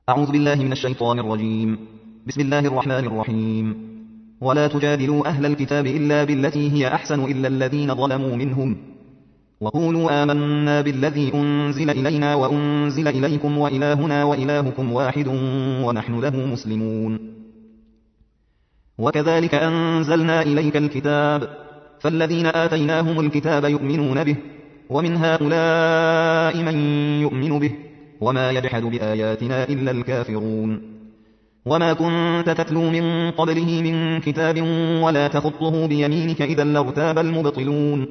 أعوذ بالله من الشيطان الرجيم. بسم الله الرحمن الرحيم. ولا تجادلوا أهل الكتاب إلا بالتي هي أحسن إلا الذين ظلموا منهم وقولوا آمنا بالذي أنزل إلينا وأنزل إليكم وإلهنا وإلهكم واحد ونحن له مسلمون. وكذلك أنزلنا إليك الكتاب فالذين آتيناهم الكتاب يؤمنون به ومن هؤلاء من يؤمن به وما يجحد بآياتنا إلا الكافرون. وما كنت تتلو من قبله من كتاب ولا تخطه بيمينك إذا لارتاب المبطلون.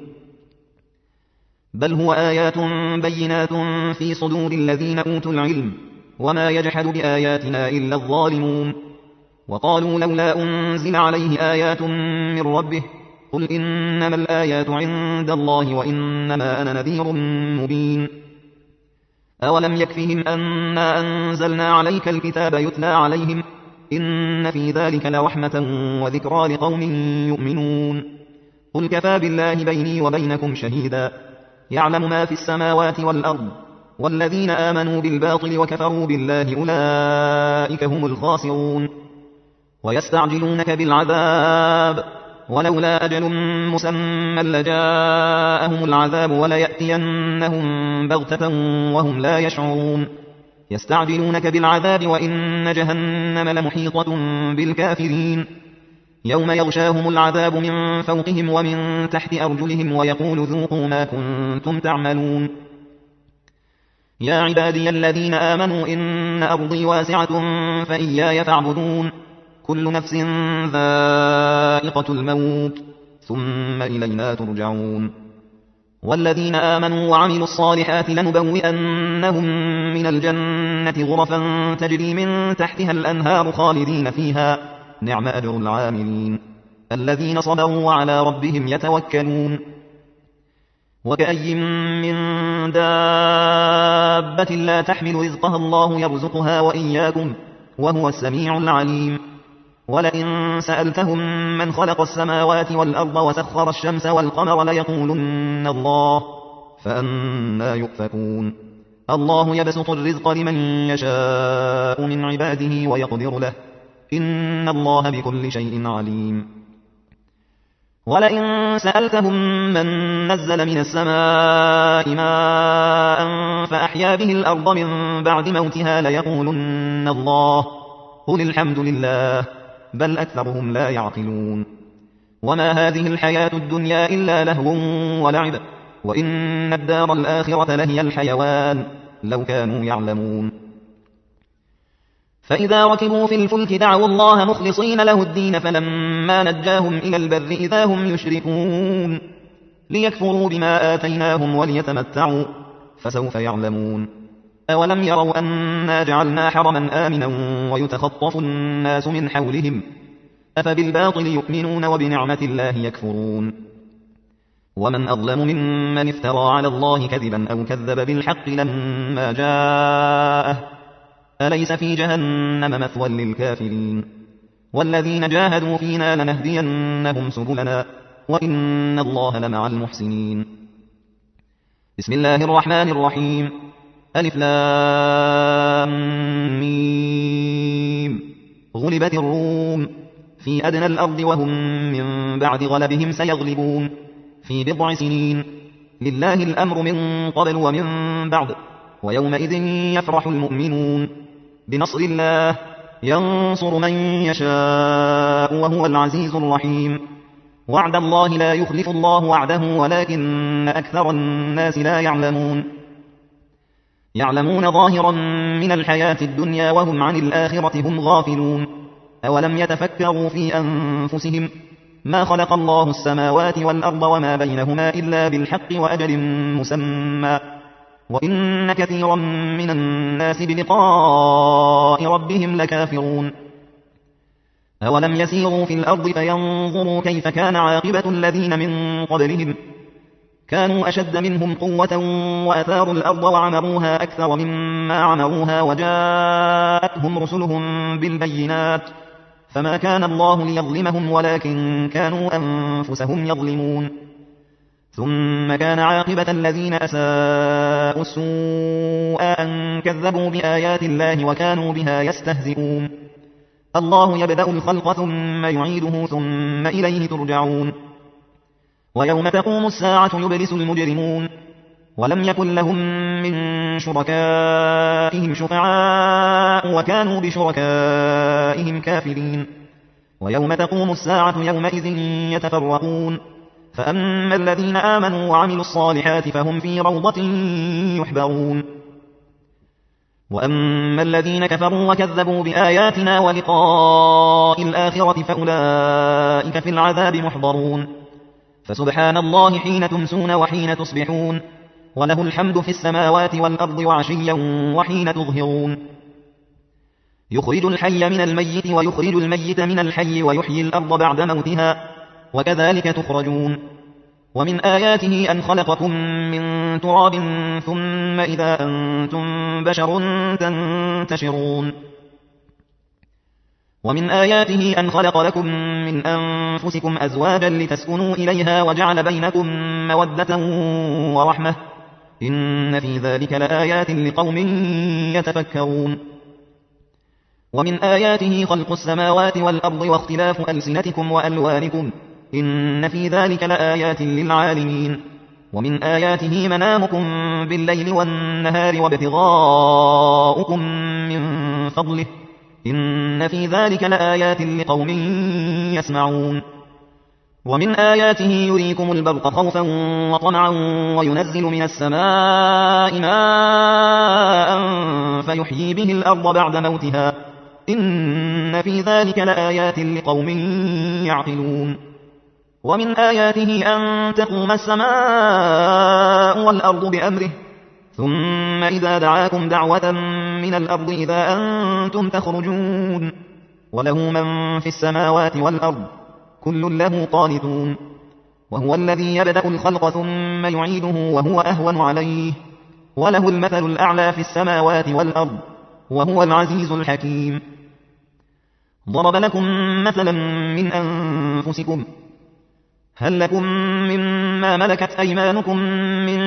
بل هو آيات بينات في صدور الذين أوتوا العلم وما يجحد بآياتنا إلا الظالمون. وقالوا لولا أنزل عليه آيات من ربه قل إنما الآيات عند الله وإنما أنا نذير مبين. أولم يكفهم أنا أنزلنا عليك الكتاب يتلى عليهم إن في ذلك لرحمة وذكرى لقوم يؤمنون. قل كفى بالله بيني وبينكم شهيدا يعلم ما في السماوات والأرض والذين آمنوا بالباطل وكفروا بالله أولئك هم الخاسرون. ويستعجلونك بالعذاب ولولا أجل مسمى لجاءهم العذاب وليأتينهم بغتة وهم لا يشعرون. يستعجلونك بالعذاب وإن جهنم لمحيطة بالكافرين. يوم يغشاهم العذاب من فوقهم ومن تحت أرجلهم ويقول ذوقوا ما كنتم تعملون. يا عبادي الذين آمنوا إن أرضي واسعة فإياي فاعبدون. كل نفس ذائقة الموت ثم إلينا ترجعون. والذين آمنوا وعملوا الصالحات لنبوئنهم من الجنة غرفا تجري من تحتها الأنهار خالدين فيها نعم أجر العاملين الذين صبروا وعلى ربهم يتوكلون. وكأي من دابة لا تحمل رزقها الله يرزقها وإياكم وهو السميع العليم. ولئن سألتهم من خلق السماوات والأرض وسخر الشمس والقمر ليقولن الله فأنى يؤفكون. الله يبسط الرزق لمن يشاء من عباده ويقدر له إن الله بكل شيء عليم. ولئن سألتهم من نزل من السماء ماء فأحيا به الأرض من بعد موتها ليقولن الله قل الحمد لله بل أكثرهم لا يعقلون. وما هذه الحياة الدنيا إلا لهو ولعب وإن الدار الآخرة لهي الحيوان لو كانوا يعلمون. فإذا ركبوا في الفلك دعوا الله مخلصين له الدين فلما نجاهم إلى البر إذا هم يشركون ليكفروا بما آتيناهم وليتمتعوا فسوف يعلمون. أولم يروا أنا جعلنا حرما آمنا ويتخطف الناس من حولهم أفبالباطل يؤمنون وبنعمة الله يكفرون. ومن أظلم ممن افترى على الله كذبا أو كذب بالحق لما جاءه أليس في جهنم مثوى للكافرين. والذين جاهدوا فينا لنهدينهم سبلنا وإن الله لمع المحسنين. بسم الله الرحمن الرحيم. ألف لام ميم. غلبت الروم في أدنى الأرض وهم من بعد غلبهم سيغلبون في بضع سنين لله الأمر من قبل ومن بعد ويومئذ يفرح المؤمنون بنصر الله ينصر من يشاء وهو العزيز الرحيم. وعد الله لا يخلف الله وعده ولكن أكثر الناس لا يعلمون. يعلمون ظاهرا من الحياة الدنيا وهم عن الآخرة هم غافلون. أولم يتفكروا في أنفسهم ما خلق الله السماوات والأرض وما بينهما إلا بالحق وأجل مسمى وإن كثيرا من الناس بلقاء ربهم لكافرون. أولم يسيروا في الأرض فينظروا كيف كان عاقبة الذين من قبلهم كانوا أشد منهم قوة وأثاروا الأرض وعمروها أكثر مما عمروها وجاءتهم رسلهم بالبينات فما كان الله ليظلمهم ولكن كانوا أنفسهم يظلمون. ثم كان عاقبة الذين أساءوا السوء أن كذبوا بآيات الله وكانوا بها يستهزئون الله يبدأ الخلق ثم يعيده ثم إليه ترجعون ويوم تقوم الساعة يبلس المجرمون ولم يكن لهم من شركائهم شفعاء وكانوا بشركائهم كافرين ويوم تقوم الساعة يومئذ يتفرقون فأما الذين آمنوا وعملوا الصالحات فهم في روضة يحبرون وأما الذين كفروا وكذبوا بآياتنا ولقاء الآخرة فأولئك في العذاب محضرون فسبحان الله حين تمسون وحين تصبحون وله الحمد في السماوات والأرض وعشيا وحين تظهرون يخرج الحي من الميت ويخرج الميت من الحي ويحيي الأرض بعد موتها وكذلك تخرجون ومن آياته أن خلقكم من تراب ثم إذا أنتم بشر تنتشرون ومن آياته أن خلق لكم من أنفسكم أزواجا لتسكنوا إليها وجعل بينكم مودة ورحمة إن في ذلك لآيات لقوم يتفكرون ومن آياته خلق السماوات والأرض واختلاف ألسنتكم وألوانكم إن في ذلك لآيات للعالمين ومن آياته منامكم بالليل والنهار وابتغاؤكم من فضله إن في ذلك لآيات لقوم يسمعون ومن آياته يريكم البرق خوفا وطمعا وينزل من السماء ماء فيحيي به الأرض بعد موتها إن في ذلك لآيات لقوم يعقلون ومن آياته أن تقوم السماء والأرض بأمره ثم إذا دعاكم دعوة من الأرض إذا أنتم تخرجون وله من في السماوات والأرض كل له قانتون وهو الذي يبدأ الخلق ثم يعيده وهو أهون عليه وله المثل الأعلى في السماوات والأرض وهو العزيز الحكيم ضرب لكم مثلا من أنفسكم هل لكم مما ملكت أيمانكم من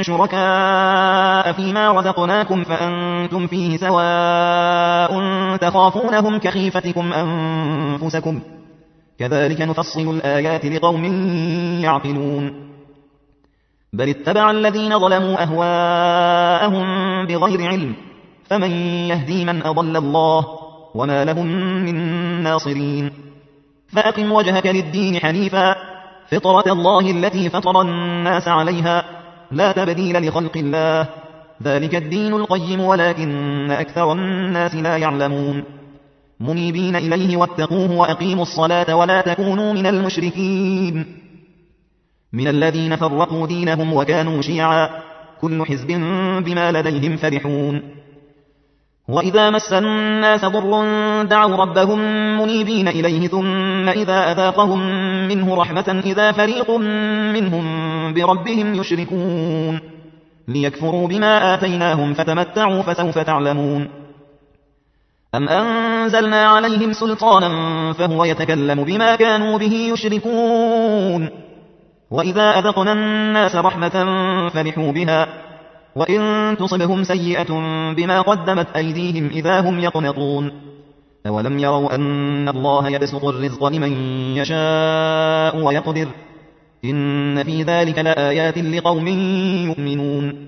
شركاء فيما رزقناكم فأنتم فيه سواء تخافونهم كخيفتكم أنفسكم كذلك نفصل الآيات لقوم يعقلون بل اتبع الذين ظلموا أهواءهم بغير علم فمن يهدي من أضل الله وما لهم من ناصرين فأقم وجهك للدين حنيفا فطرة الله التي فطر الناس عليها لا تبديل لخلق الله ذلك الدين القيم ولكن أكثر الناس لا يعلمون منيبين إليه واتقوه وأقيموا الصلاة ولا تكونوا من المشركين من الذين فرقوا دينهم وكانوا شيعا كل حزب بما لديهم فرحون وإذا مس الناس ضر دعوا ربهم منيبين إليه ثم إذا أذاقهم منه رحمة إذا فريق منهم بربهم يشركون ليكفروا بما آتيناهم فتمتعوا فسوف تعلمون أم أنزلنا عليهم سلطانا فهو يتكلم بما كانوا به يشركون وإذا أذقنا الناس رحمة فرحوا بها وإن تصبهم سيئة بما قدمت أيديهم إذا هم يقنطون أولم يروا أن الله يبسط الرزق لمن يشاء ويقدر إن في ذلك لآيات لقوم يؤمنون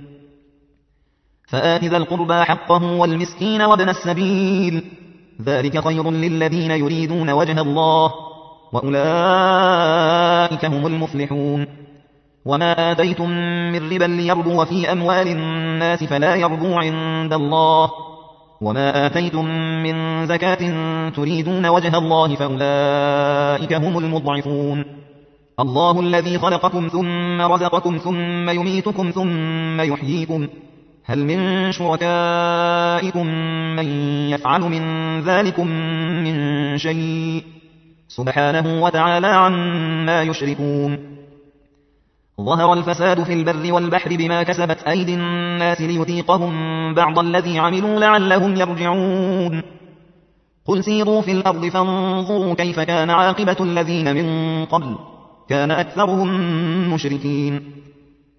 فآت ذا القربى حقه والمسكين وابن السبيل ذلك خير للذين يريدون وجه الله وأولئك هم المفلحون وما آتيتم من ربا ليربو في أموال الناس فلا يربو عند الله وما آتيتم من زكاة تريدون وجه الله فأولئك هم المضعفون الله الذي خلقكم ثم رزقكم ثم يميتكم ثم يحييكم هل من شركائكم من يفعل من ذلكم من شيء سبحانه وتعالى عما يشركون ظهر الفساد في البر والبحر بما كسبت أيدي الناس ليذيقهم بعض الذي عملوا لعلهم يرجعون قل سيروا في الأرض فانظروا كيف كان عاقبة الذين من قبل كان أكثرهم مشركين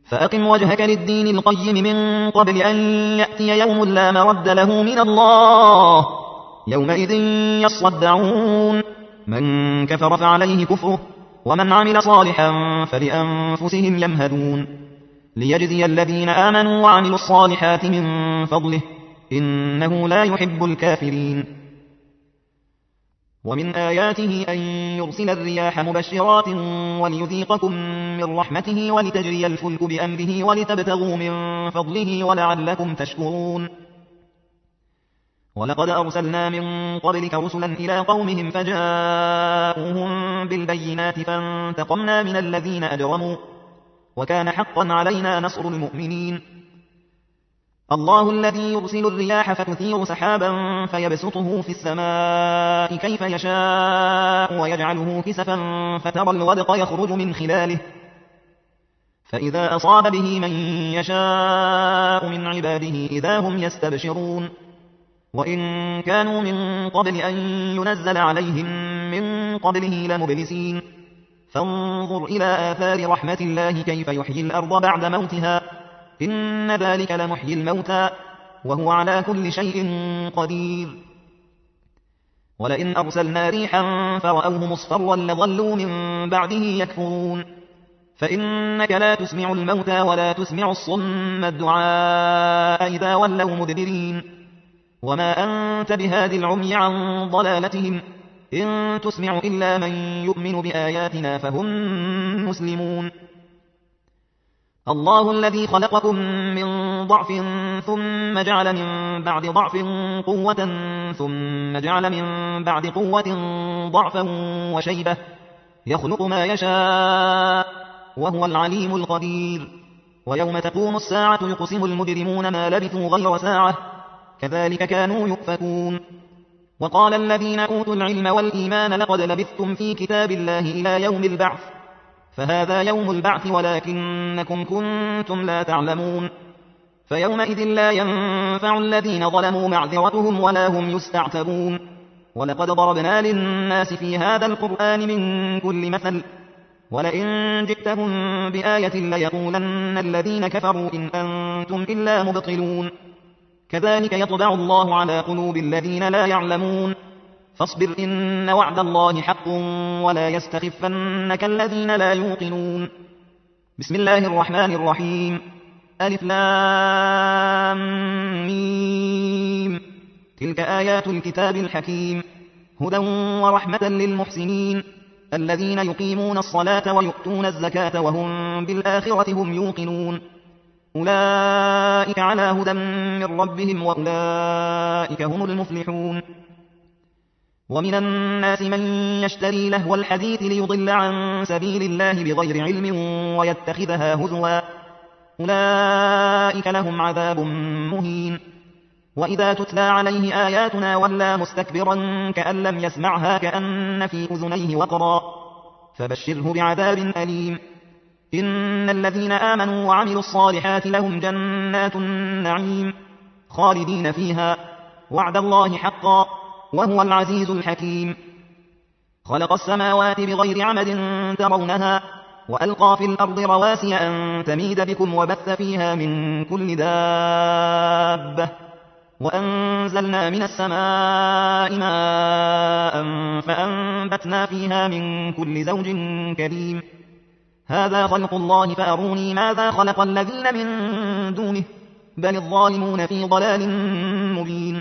فأقم وجهك للدين القيم من قبل أن يأتي يوم لا مرد له من الله يومئذ يصدعون من كفر فعليه كفره ومن عمل صالحا فلأنفسهم يمهدون ليجزي الذين آمنوا وعملوا الصالحات من فضله إنه لا يحب الكافرين ومن آياته أن يرسل الرياح مبشرات وليذيقكم من رحمته ولتجري الفلك بأمره ولتبتغوا من فضله ولعلكم تشكرون ولقد أرسلنا من قبلك رسلا إلى قومهم فجاءوهم بالبينات فانتقمنا من الذين أجرموا وكان حقا علينا نصر المؤمنين الله الذي يرسل الرياح فتثير سحابا فيبسطه في السماء كيف يشاء ويجعله كسفا فترى الودق يخرج من خلاله فإذا أصاب به من يشاء من عباده إذا هم يستبشرون وإن كانوا من قبل أن ينزل عليهم من قبله لمبلسين فانظر إلى آثار رحمة الله كيف يحيي الأرض بعد موتها إن ذلك لمحيي الموتى وهو على كل شيء قدير ولئن أرسلنا ريحا فرأوه مصفرا لظلوا من بعده يكفرون فإنك لا تسمع الموتى ولا تسمع الصم الدعاء إذا ولوا مدبرين وما أنت بهاد العمي عن ضلالتهم إن تسمع إلا من يؤمن بآياتنا فهم مسلمون الله الذي خلقكم من ضعف ثم جعل من بعد ضعف قوة ثم جعل من بعد قوة ضعفا وشيبة يخلق ما يشاء وهو العليم القدير ويوم تقوم الساعة يقسم المجرمون ما لبثوا غير ساعة كذلك كانوا يؤفكون وقال الذين أوتوا العلم والإيمان لقد لبثتم في كتاب الله إلى يوم البعث فهذا يوم البعث ولكنكم كنتم لا تعلمون فيومئذ لا ينفع الذين ظلموا معذرتهم ولا هم يستعتبون ولقد ضربنا للناس في هذا القرآن من كل مثل ولئن جئتهم بآية ليقولن الذين كفروا إن أنتم إلا مبطلون كذلك يطبع الله على قلوب الذين لا يعلمون فاصبر إن وعد الله حق ولا يستخفنك الذين لا يوقنون بسم الله الرحمن الرحيم ألف لام ميم تلك آيات الكتاب الحكيم هدى ورحمة للمحسنين الذين يقيمون الصلاة ويؤتون الزكاة وهم بالآخرة هم يوقنون أولئك على هدى من ربهم وأولئك هم المفلحون ومن الناس من يشتري لهو الحديث ليضل عن سبيل الله بغير علم ويتخذها هزوا أولئك لهم عذاب مهين وإذا تتلى عليه آياتنا ولى مستكبرا كأن لم يسمعها كأن في أذنيه وقرا فبشره بعذاب أليم إن الذين آمنوا وعملوا الصالحات لهم جنات النعيم خالدين فيها وعد الله حقا وهو العزيز الحكيم خلق السماوات بغير عمد ترونها وألقى في الأرض رواسي أن تميد بكم وبث فيها من كل دابة وأنزلنا من السماء ماء فأنبتنا فيها من كل زوج كريم هذا خلق الله فأروني ماذا خلق الذين من دونه بل الظالمون في ضلال مبين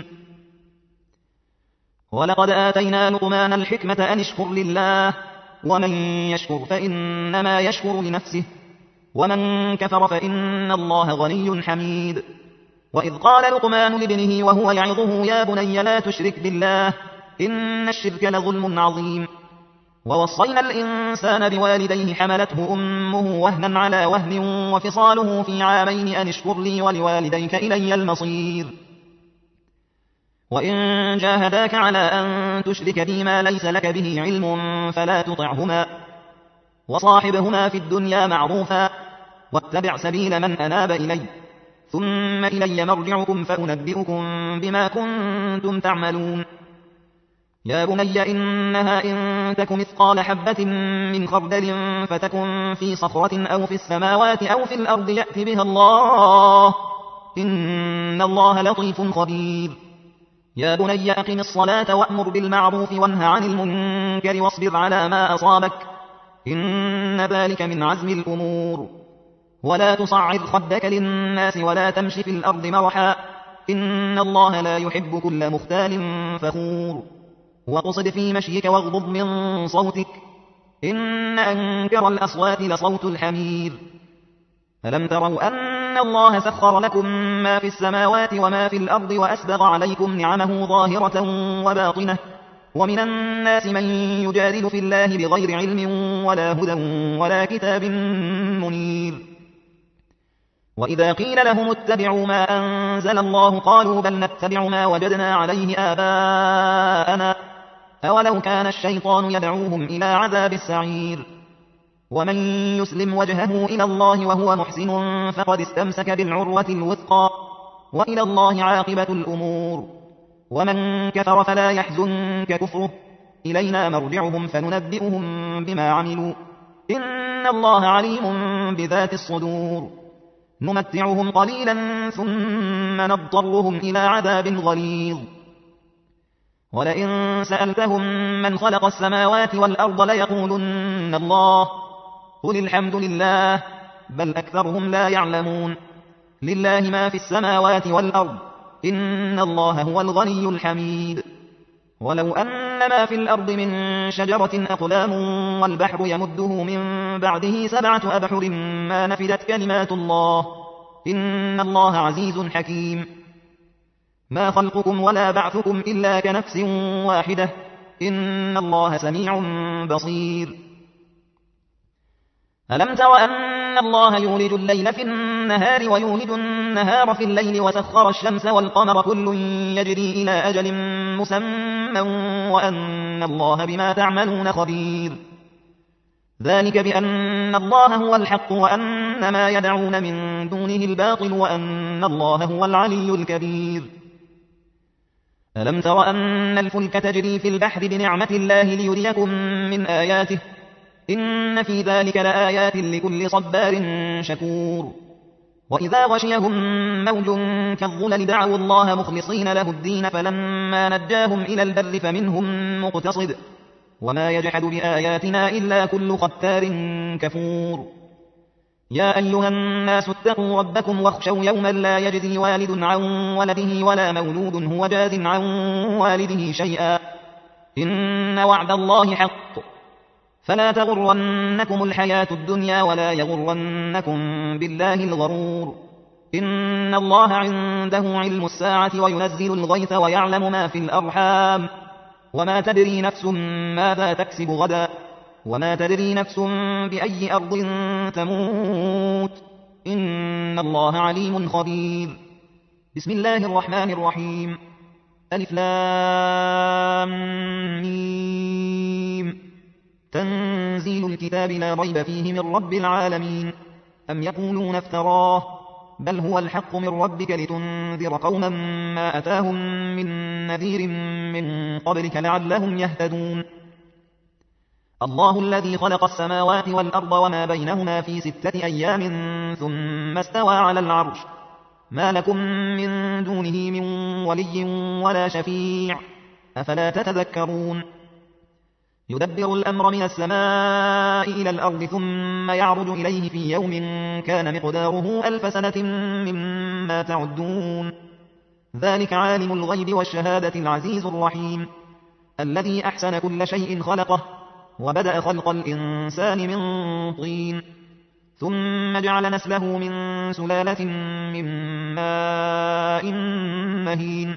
ولقد آتينا لقمان الحكمة أن اشكر لله ومن يشكر فإنما يشكر لنفسه ومن كفر فإن الله غني حميد وإذ قال لقمان لابنه وهو يعظه يا بني لا تشرك بالله إن الشرك لظلم عظيم ووصينا الإنسان بوالديه حملته أمه وهنا على وهن وفصاله في عامين أن اشكر لي ولوالديك إلي المصير وإن جاهداك على أن تشرك بي ما ليس لك به علم فلا تطعهما وصاحبهما في الدنيا معروفا واتبع سبيل من أناب إلي ثم إلي مرجعكم فأنبئكم بما كنتم تعملون يا بني إنها إن تك مثقال حبة من خردل فتكن في صخرة أو في السماوات أو في الأرض يأت بها الله إن الله لطيف خبير. يا بني أقم الصلاة وأمر بالمعروف وانه عن المنكر واصبر على ما أصابك إن ذلك من عزم الأمور. ولا تصعد خدك للناس ولا تمش في الأرض مرحا إن الله لا يحب كل مختال فخور. واقصد في مشيك واغضض من صوتك إن أنكر الأصوات لصوت الحمير. ألم تروا أن الله سخر لكم ما في السماوات وما في الأرض وأسبغ عليكم نعمه ظاهرة وباطنة ومن الناس من يجادل في الله بغير علم ولا هدى ولا كتاب منير. وإذا قيل لهم اتبعوا ما أنزل الله قالوا بل نتبع ما وجدنا عليه آباءنا أولو كان الشيطان يدعوهم إلى عذاب السعير. ومن يسلم وجهه إلى الله وهو محسن فقد استمسك بالعروة الوثقى وإلى الله عاقبة الأمور. ومن كفر فلا يحزنك كفره إلينا مرجعهم فننبئهم بما عملوا إن الله عليم بذات الصدور. نمتعهم قليلا ثم نضطرهم إلى عذاب غليظ. ولئن سألتهم من خلق السماوات والأرض ليقولن الله قل الحمد لله بل أكثرهم لا يعلمون. لله ما في السماوات والأرض إن الله هو الغني الحميد. ولو أن ما في الأرض من شجرة أقلام والبحر يمده من بعده 7 أبحر ما نفدت كلمات الله إن الله عزيز حكيم. ما خلقكم ولا بعثكم إلا كنفس واحدة إن الله سميع بصير. ألم تر أن الله يولج الليل في النهار ويولج النهار في الليل وسخر الشمس والقمر كل يجري إلى أجل مسمى وأن الله بما تعملون خبير. ذلك بأن الله هو الحق وأن ما يدعون من دونه الباطل وأن الله هو العلي الكبير. ألم تر أن الفلك تجري في البحر بنعمة الله ليريكم من آياته إن في ذلك لآيات لكل صبار شكور. وإذا غشيهم موج كالظلل دعوا الله مخلصين له الدين فلما نجاهم إلى البر فمنهم مقتصد وما يجحد بآياتنا إلا كل ختار كفور. يا أيها الناس اتقوا ربكم واخشوا يوما لا يجزي والد عن ولده ولا مولود هو جاز عن والده شيئا إن وعد الله حق فلا تغرنكم الحياة الدنيا ولا يغرنكم بالله الغرور. إن الله عنده علم الساعة وينزل الغيث ويعلم ما في الأرحام وما تدري نفس ماذا تكسب غدا وما تدري نفس بأي أرض تموت إن الله عليم خبير. بسم الله الرحمن الرحيم. ألف لام ميم. تنزيل الكتاب لا ريب فيه من رب العالمين. أم يقولون افتراه بل هو الحق من ربك لتنذر قوما ما أتاهم من نذير من قبلك لعلهم يهتدون. الله الذي خلق السماوات والأرض وما بينهما في 6 أيام ثم استوى على العرش ما لكم من دونه من ولي ولا شفيع أفلا تتذكرون. يدبر الأمر من السماء إلى الأرض ثم يعرج إليه في يوم كان مقداره 1000 سنة مما تعدون. ذلك عالم الغيب والشهادة العزيز الرحيم الذي أحسن كل شيء خلقه وبدأ خلق الإنسان من طين ثم جعل نسله من سلالة من ماء مهين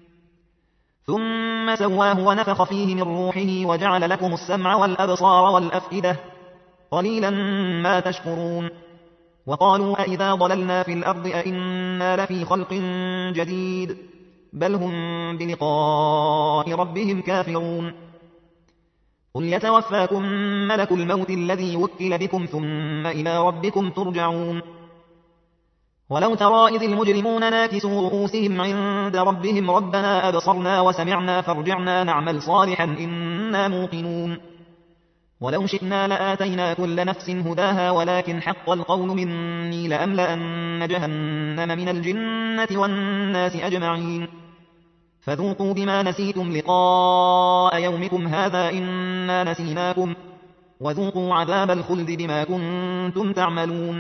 ثم سواه ونفخ فيه من روحه وجعل لكم السمع والأبصار والأفئدة قليلا ما تشكرون. وقالوا أئذا ضللنا في الأرض أئنا لفي خلق جديد بل هم بلقاء ربهم كافرون. قل يتوفاكم ملك الموت الذي وكل بكم ثم إلى ربكم ترجعون. ولو ترى إذ المجرمون ناكسوا رؤوسهم عند ربهم ربنا أبصرنا وسمعنا فارجعنا نعمل صالحا إنا موقنون ولو شئنا لآتينا كل نفس هداها ولكن حق القول مني لأملأن جهنم من الجنة والناس أجمعين فذوقوا بما نسيتم لقاء يومكم هذا إنا نسيناكم وذوقوا عذاب الخلد بما كنتم تعملون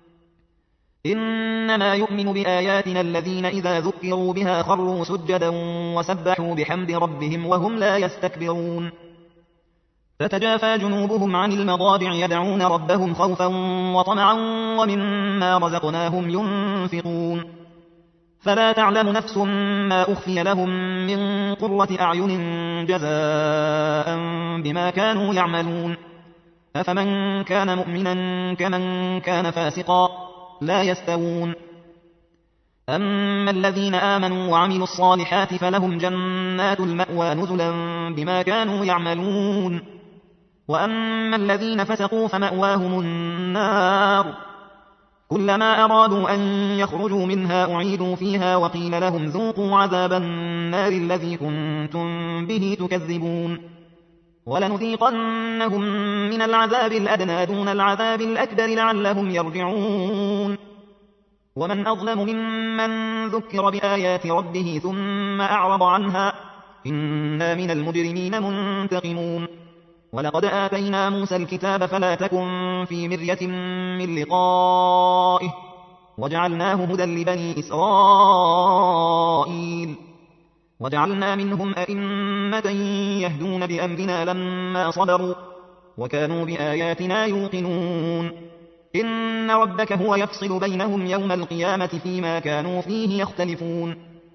إنما يؤمن بآياتنا الذين إذا ذكروا بها خروا سجدا وسبحوا بحمد ربهم وهم لا يستكبرون تتجافى جنوبهم عن المضاجع يدعون ربهم خوفا وطمعا ومما رزقناهم ينفقون فلا تعلم نفس ما أخفي لهم من قرة أعين جزاء بما كانوا يعملون أفمن كان مؤمنا كمن كان فاسقا لا يستوون أما الذين آمنوا وعملوا الصالحات فلهم جنات المأوى نزلا بما كانوا يعملون وأما الذين فسقوا فمأواهم النار كلما أرادوا أن يخرجوا منها أعيدوا فيها وقيل لهم ذوقوا عذاب النار الذي كنتم به تكذبون ولنذيقنهم من العذاب الأدنى دون العذاب الأكبر لعلهم يرجعون ومن أظلم ممن ذكر بآيات ربه ثم أعرض عنها إنا من المجرمين منتقمون ولقد آتينا موسى الكتاب فلا تكن في مرية من لقائه وجعلناه هدى لبني إسرائيل وجعلنا منهم أئمة يهدون بأمرنا لما صبروا وكانوا بآياتنا يوقنون إن ربك هو يفصل بينهم يوم القيامة فيما كانوا فيه يختلفون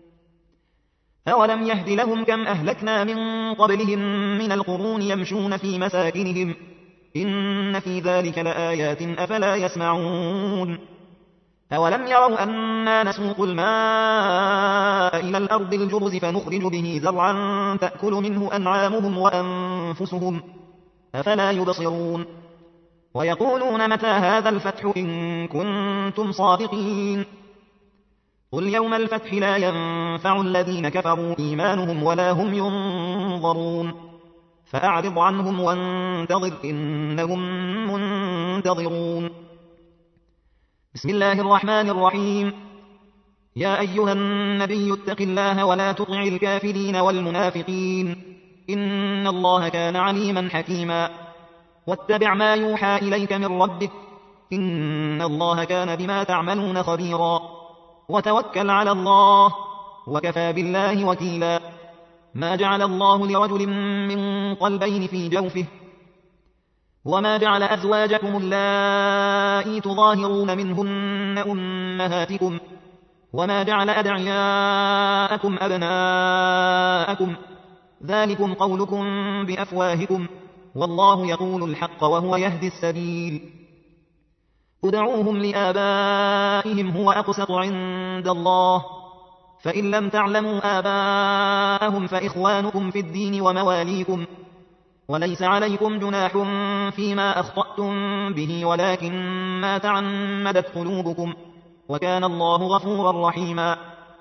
أولم يهد لهم كم أهلكنا من قبلهم من القرون يمشون في مساكنهم إن في ذلك لآيات أفلا يسمعون أولم يروا أنا نسوق الماء إلى الأرض الجرز فنخرج به زرعا تأكل منه أنعامهم وأنفسهم أفلا يبصرون ويقولون متى هذا الفتح إن كنتم صادقين قل يوم الفتح لا ينفع الذين كفروا إيمانهم ولا هم ينظرون فأعرض عنهم وانتظر إنهم منتظرون بسم الله الرحمن الرحيم يا أيها النبي اتق الله ولا تطع الكافرين والمنافقين إن الله كان عليما حكيما واتبع ما يوحى إليك من ربك إن الله كان بما تعملون خبيرا وتوكل على الله وكفى بالله وكيلا ما جعل الله لرجل من قلبين في جوفه وما جعل أزواجكم اللائي تظاهرون منهن أمهاتكم وما جعل أدعياءكم أبناءكم ذلكم قولكم بأفواهكم والله يقول الحق وهو يهدي السبيل ادعوهم لآبائهم هو أقسط عند الله فإن لم تعلموا آباءهم فإخوانكم في الدين ومواليكم وليس عليكم جناح فيما أخطأتم به ولكن ما تعمدت قلوبكم وكان الله غفورا رحيما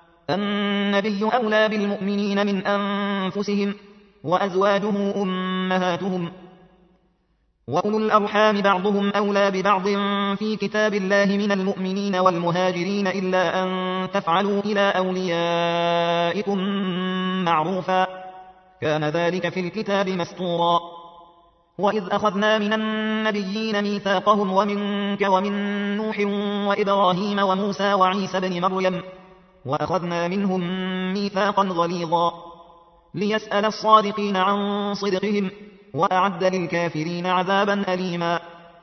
النبي أولى بالمؤمنين من أنفسهم وأزواجه أمهاتهم وأولو الأرحام بعضهم أولى ببعض في كتاب الله من المؤمنين والمهاجرين إلا أن تفعلوا إلى أوليائكم معروفا كان ذلك في الكتاب مسطورا وإذ أخذنا من النبيين ميثاقهم ومنك ومن نوح وإبراهيم وموسى وعيسى بن مريم وأخذنا منهم ميثاقا غليظا ليسأل الصادقين عن صدقهم وأعد للكافرين عذابا أليما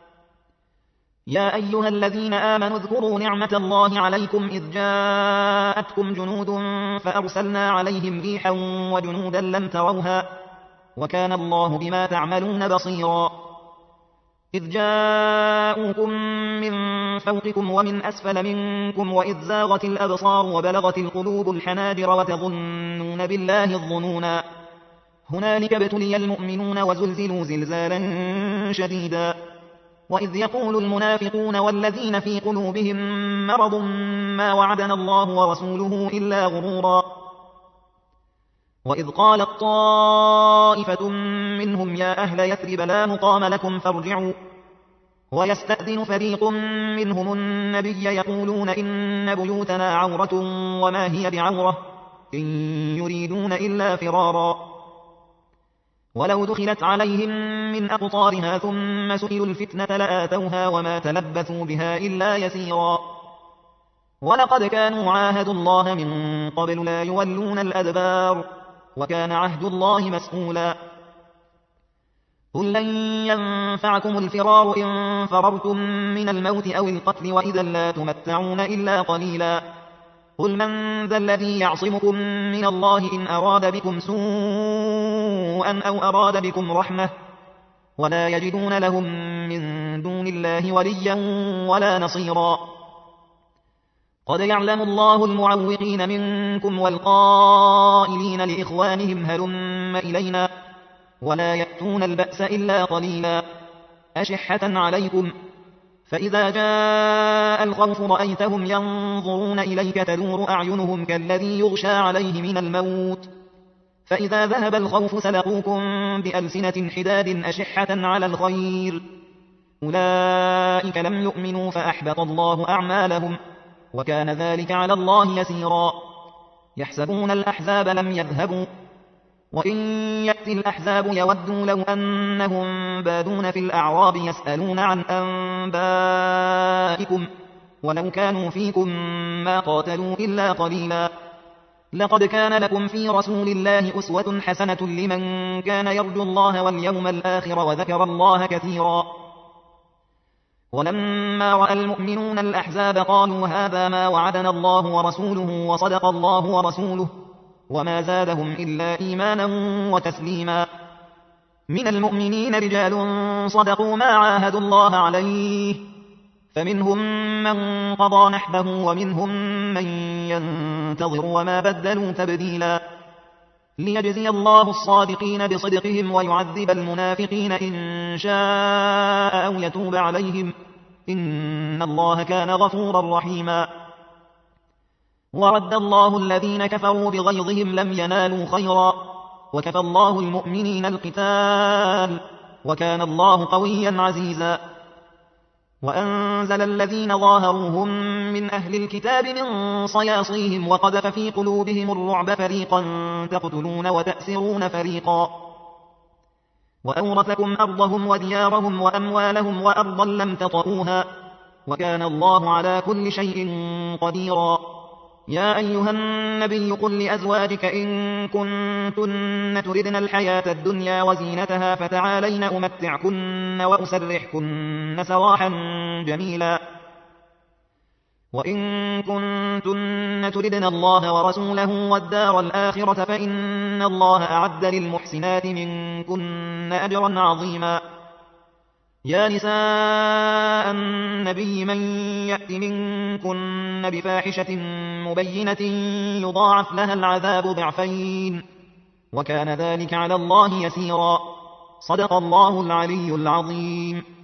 يا أيها الذين آمنوا اذكروا نعمة الله عليكم إذ جاءتكم جنود فأرسلنا عليهم ريحا وجنودا لم تروها وكان الله بما تعملون بصيرا إذ جاءوكم من فوقكم ومن أسفل منكم وإذ زاغت الأبصار وبلغت القلوب الحناجر وتظنون بالله الظنونا هنالك ابتلي المؤمنون وزلزلوا زلزالا شديدا وإذ يقول المنافقون والذين في قلوبهم مرض ما وعدنا الله ورسوله إلا غرورا. وإذ قالت طائفة منهم يا أهل يثرب لا مقام لكم فارجعوا، ويستأذن فريق منهم النبي يقولون إن بيوتنا عورة وما هي بعورة إن يريدون إلا فرارا. ولو دخلت عليهم من أقطارها ثم سئلوا الفتنة لآتوها وما تلبثوا بها إلا يسيرا. ولقد كانوا عاهدوا الله من قبل لا يولون الأدبار وكان عهد الله مسؤولا. قل لن ينفعكم الفرار إن فررتم من الموت أو القتل وإذا لا تمتعون إلا قليلا. قل من ذا الذي يعصمكم من الله إن أراد بكم سوءا أو أراد بكم رحمة ولا يجدون لهم من دون الله وليا ولا نصيرا. قد يعلم الله المعوقين منكم والقائلين لإخوانهم هلم إلينا ولا يأتون البأس إلا قليلا أشحة عليكم، فإذا جاء الخوف رأيتهم ينظرون إليك تدور أعينهم كالذي يغشى عليه من الموت، فإذا ذهب الخوف سلقوكم بألسنة حداد أشحة على الخير، أولئك لم يؤمنوا فأحبط الله أعمالهم وكان ذلك على الله يسيرا. يحسبون الأحزاب لم يذهبوا وإن يأتي الأحزاب يودوا لو أنهم بادون في الأعراب يسألون عن أنبائكم ولو كانوا فيكم ما قاتلوا إلا قليلا. لقد كان لكم في رسول الله أسوة حسنة لمن كان يرجو الله واليوم الآخر وذكر الله كثيرا. ولما رأى المؤمنون الأحزاب قالوا هذا ما وعدنا الله ورسوله وصدق الله ورسوله وما زادهم إلا إيمانا وتسليما. من المؤمنين رجال صدقوا ما عاهدوا الله عليه فمنهم من قضى نحبه ومنهم من ينتظر وما بدلوا تبديلا. ليجزي الله الصادقين بصدقهم ويعذب المنافقين إن شاء أو يتوب عليهم إن الله كان غفورا رحيما. ورد الله الذين كفروا بغيظهم لم ينالوا خيرا وكفى الله المؤمنين القتال وكان الله قويا عزيزا. وأنزل الذين ظاهروهم من أهل الكتاب من صياصيهم وقذف في قلوبهم الرعب فريقا تقتلون وتأسرون فريقا وأورثكم أرضهم وديارهم وأموالهم وأرضا لم تطئوها وكان الله على كل شيء قديرا. يا أيها النبي قل لأزواجك إن كنتن تردن الحياة الدنيا وزينتها فتعالين أمتعكن وأسرحكن سراحا جميلا. وإن كنتن تردن الله ورسوله والدار الآخرة فإن الله أعد للمحسنات منكن أجرا عظيما. يا نساء النبي من يأت منكن بفاحشة مبينة يضاعف لها العذاب ضعفين وكان ذلك على الله يسيرا. صدق الله العلي العظيم.